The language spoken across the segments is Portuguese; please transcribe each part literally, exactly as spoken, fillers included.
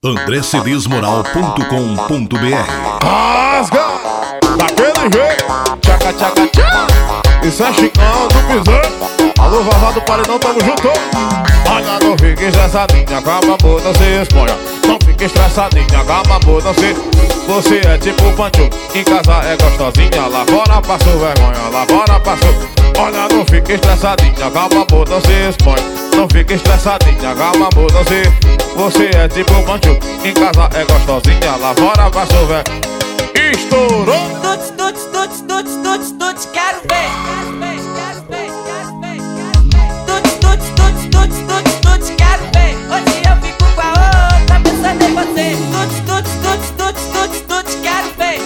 andré cedês moral ponto com ponto br. Rasga daquele jeito, tchaca tchaca tchaca. Isso é Chicão do Piseiro. Alô, Vavá do Paredão, tamo junto. Olha, não fique estressadinha, calma, amor, não se exponha. Não fique estressadinha, calma, amor, não se... Você é tipo Pancho, em casa é gostosinha. Lá fora passou vergonha, lá fora passou. Olha, não fique estressadinha, calma, amor, não se expõe. Não fique estressadinha, calma, amor, não se... Você é tipo Pancho, em casa é gostosinha. Lá fora passou vergonha. Estourou! Tuts, tuts, tuts, tuts, tuts, tuts, quero ver. Quero ver, quero ver, quero ver. Tuts, tuts, tuts, tuts, tuts, tuts, quero ver. Hoje eu fico com a outra pensando em você. Tuts, tuts, tuts, tuts, tuts, tuts, quero ver.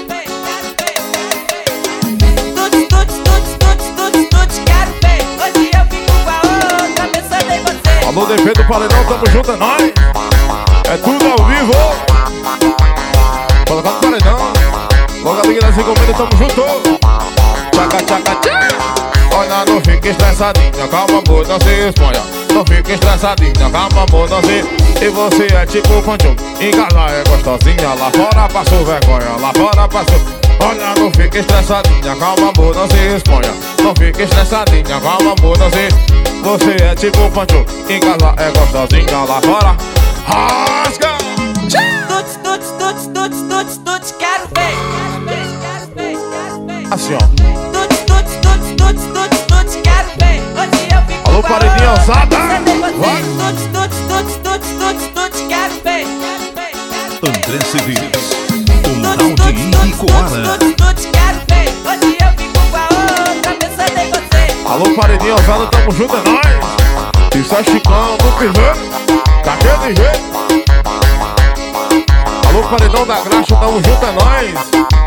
Tuts, tuts, tuts, tuts, tuts, tuts, quero ver. Hoje eu fico com a outra pensando em você. Alô, D P do Paredão, tamo junto, é nóis. É tudo ao vivo. Colocar no paredão. Logo a liga das encomendas, tamo junto. Tchaca, tchaca, tchaca. Olha, não fique estressadinha, calma, amor, não se exponha. Não fique estressadinha, calma, amor, não se... E você é tipo Pancho, em casa é gostosinha. Lá fora passou vergonha, lá fora passou... Olha, não fique estressadinha, calma, amor, não se exponha. Não fique estressadinha, calma, amor, não se... Você é tipo Pancho, em casa é gostosinha. Lá fora, rasga. Tuts, tuts, tuts, tuts, tuts, tuts, quero ver. Assim, ó. Tuts, tuts, tuts, tuts, tuts, tuts, quero ver. Hoje eu fico Alô, com a paredinha outra ousada. pensando em você. Vai. Tuts, tuts, tuts, tuts, tuts, tuts, quero ver. André Cedês, o Tuts, Moral tuts, de tuts, Ibicoara. tuts, tuts, quero ver. Hoje eu fico com a outra pensando em você. Alô, paredinha ousada, tamo junto, é nóis. Isso é Chicão do Piseiro. Daquele jeito. Alô, paredão da graxa, tamo junto, é nóis.